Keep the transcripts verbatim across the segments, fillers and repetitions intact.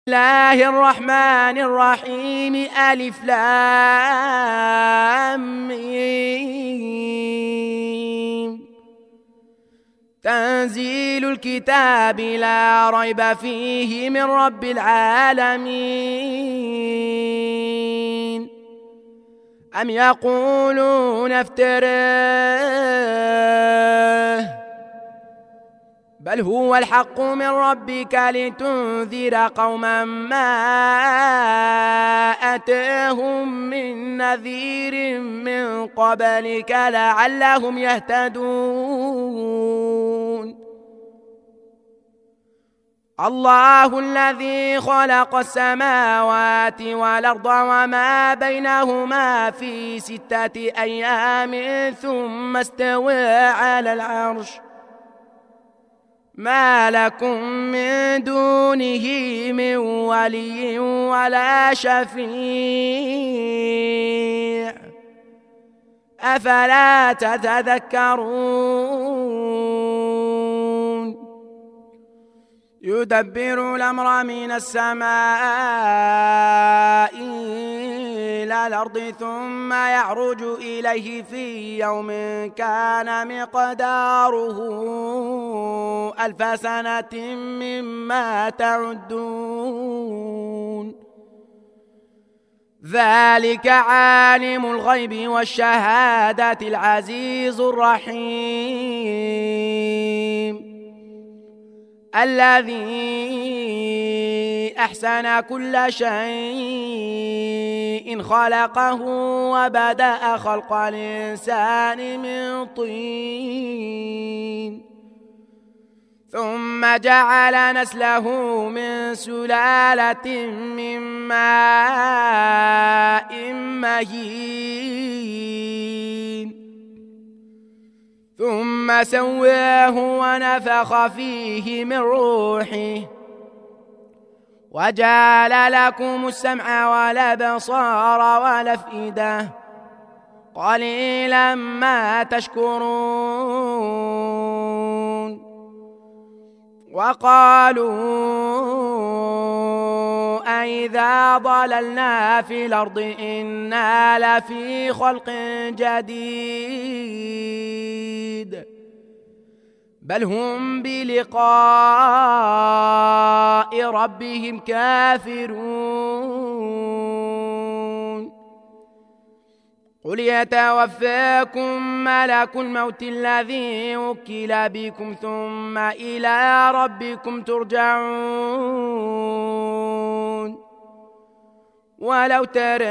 الله الرحمن الرحيم ألف لام ميم. تنزيل الكتاب لا ريب فيه من رب العالمين. أم يقولون افتراه بل هو الحق من ربك لتنذر قوما ما أتاهم من نذير من قبلك لعلهم يهتدون. الله الذي خلق السماوات والأرض وما بينهما في ستة أيام ثم استوى على العرش ما لكم من دونه من ولي ولا شفيع أفلا تتذكرون. يدبر الأمر من السماء إلى الأرض ثم يعرج إليه في يوم كان مقداره ألف سنة مما تعدون. ذلك عالم الغيب والشهادة العزيز الرحيم الذي أحسن كل شيء خلقه وبدأ خلق الإنسان من طين ثم جعل نسله من سلالة من ماء مهين ثم سواه ونفخ فيه من روحه وجعل لكم السمع والأبصار والأفئدة قليلا ما تشكرون. وقالوا أئذا ضللنا في الأرض إنا لفي خلق جديد بل هم بلقاء ربهم كافرون. قل يتوفاكم ملك الموت الذي وكل بكم ثم إلى ربكم ترجعون. ولو ترى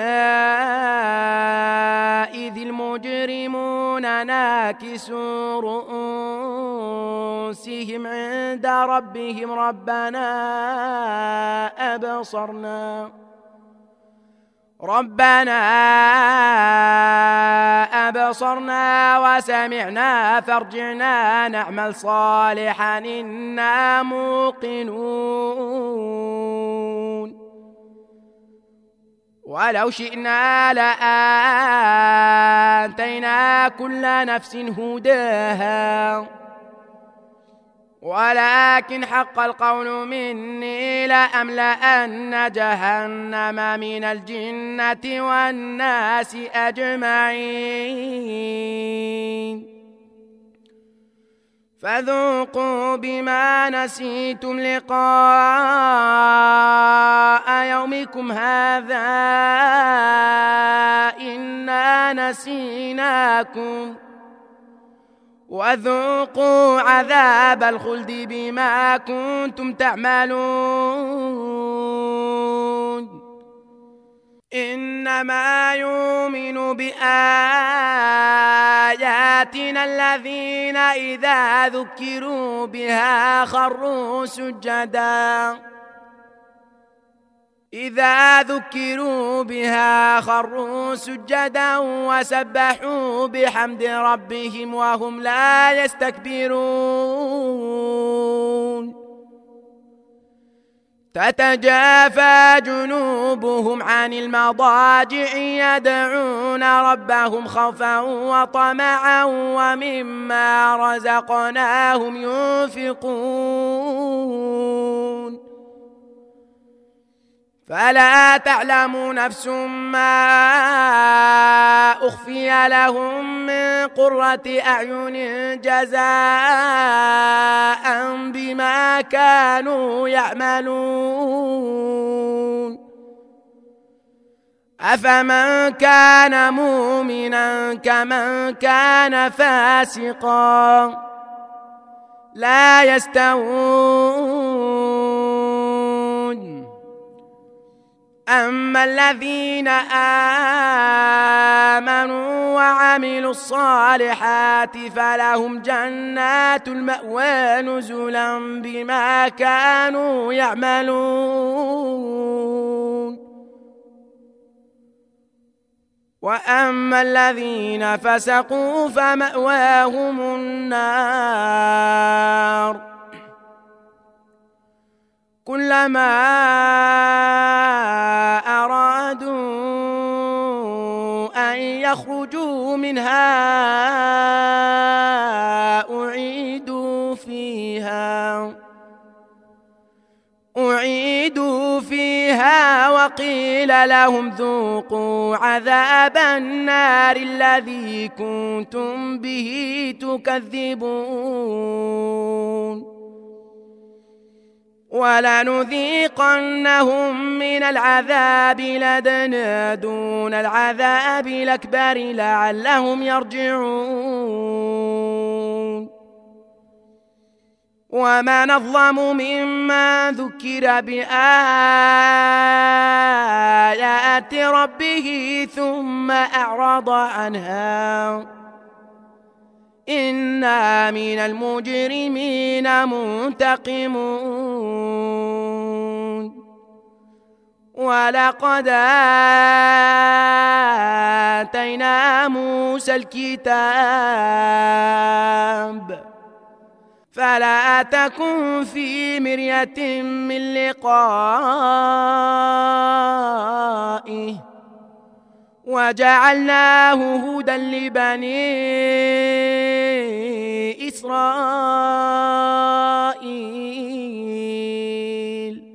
إذ المجرمون ناكسوا رؤوسهم عند ربهم ربنا أبصرنا ربنا أبصرنا وسمعنا فارجعنا نعمل صالحا إنا موقنون. ولو شئنا لآتينا كل نفس هداها ولكن حق القول مني لأملأن جهنم من الجنة والناس أجمعين. فذوقوا بما نسيتم لقاء يومكم هذا إنا نسيناكم وذوقوا عذاب الخلد بما كنتم تعملون. إنما يؤمن بآياتنا الذين إذا ذكروا بها خروا سجدا إذا ذكروا بها خروا سجدا وسبحوا بحمد ربهم وهم لا يستكبرون. تتجافى جنوبهم عن المضاجع يدعون ربهم خوفا وطمعا ومما رزقناهم ينفقون فلا تعلم نفس ما أخفي لهم من قرة أعين جزاء بما كانوا يعملون أفمن كان مؤمنا كمن كان فاسقا لا يستوون أما الذين آمنوا وعملوا الصالحات فلهم جنات المأوى نزلا بما كانوا يعملون وأما الذين فسقوا فمأواهم النار كلما أرادوا أن يخرجوا منها أعيدوا فيها أعيدوا فيها وقيل لهم ذوقوا عذاب النار الذي كنتم به تكذبون ولنذيقنهم من العذاب الأدنى دون العذاب الأكبر لعلهم يرجعون ومن أظلم ممن ذكر بآيات ربه ثم أعرض عنها إنا من المجرمين منتقمون ولقد آتينا موسى الكتاب فلا تكن في مرية من لقائه وجعلناه هدى لبني إسرائيل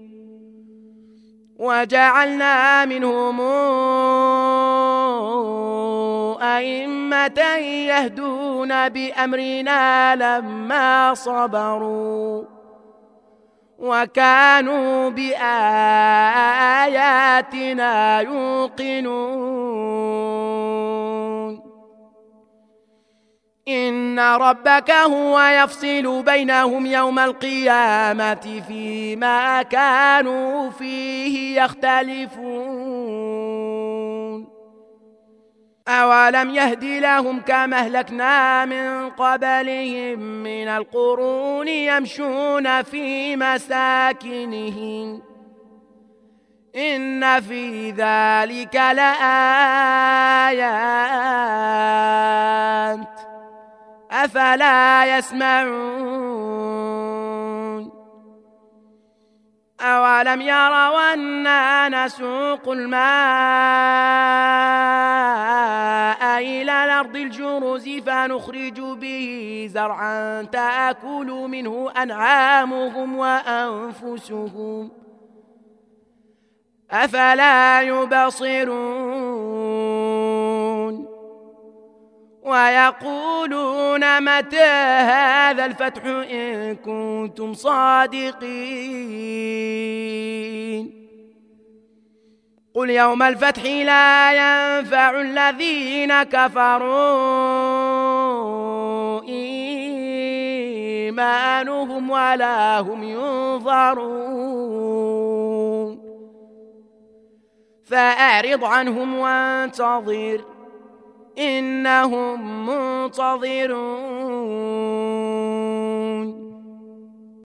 وجعلنا منهم أئمة يهدون بأمرنا لما صبروا وكانوا بآياتنا يوقنون إن ربك هو يفصل بينهم يوم القيامة فيما كانوا فيه يختلفون أولم يهد لهم كما أهلكنا من قبلهم من القرون يمشون في مساكنهم إن في ذلك لآيات أفلا يسمعون أولم يروا أنا نسوق الماء إلى الأرض الجرز فنخرج به زرعا تأكل منه أنعامهم وأنفسهم أفلا يبصرون ويقولون متى هذا الفتح إن كنتم صادقين قل يوم الفتح لا ينفع الذين كفروا إيمانهم ولا هم ينظرون فأعرض عنهم وانتظر إنهم منتظرون